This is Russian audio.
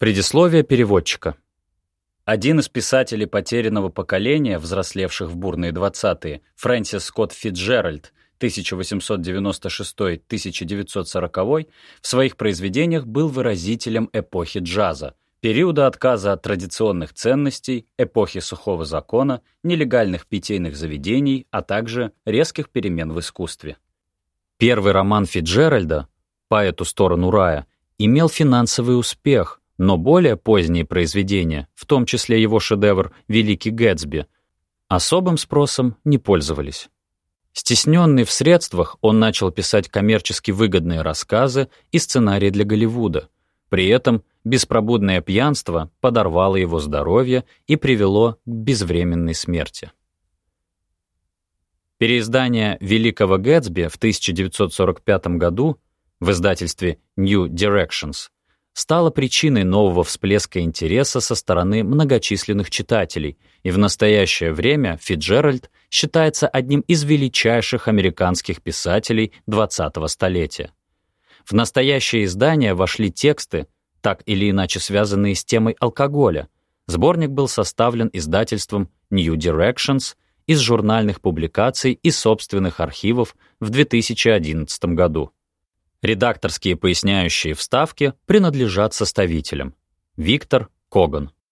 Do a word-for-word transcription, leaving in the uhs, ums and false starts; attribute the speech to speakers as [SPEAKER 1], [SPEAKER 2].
[SPEAKER 1] Предисловие переводчика. Один из писателей потерянного поколения, взрослевших в бурные двадцатые, Фрэнсис Скотт Фитджеральд, тысяча восемьсот девяносто шестой — тысяча девятьсот сороковой, в своих произведениях был выразителем эпохи джаза, периода отказа от традиционных ценностей, эпохи сухого закона, нелегальных питейных заведений, а также резких перемен в искусстве. Первый роман Фитджеральда «По эту сторону рая» имел финансовый успех, но более поздние произведения, в том числе его шедевр «Великий Гэтсби», особым спросом не пользовались. Стесненный в средствах, он начал писать коммерчески выгодные рассказы и сценарии для Голливуда. При этом беспробудное пьянство подорвало его здоровье и привело к безвременной смерти. Переиздание «Великого Гэтсби» в тысяча девятьсот сорок пятом году в издательстве New Directions стало причиной нового всплеска интереса со стороны многочисленных читателей, и в настоящее время Фитджеральд считается одним из величайших американских писателей двадцатого столетия. В настоящее издание вошли тексты, так или иначе связанные с темой алкоголя. Сборник был составлен издательством New Directions из журнальных публикаций и собственных архивов в две тысячи одиннадцатом году. Редакторские поясняющие вставки принадлежат составителям. Виктор Коган.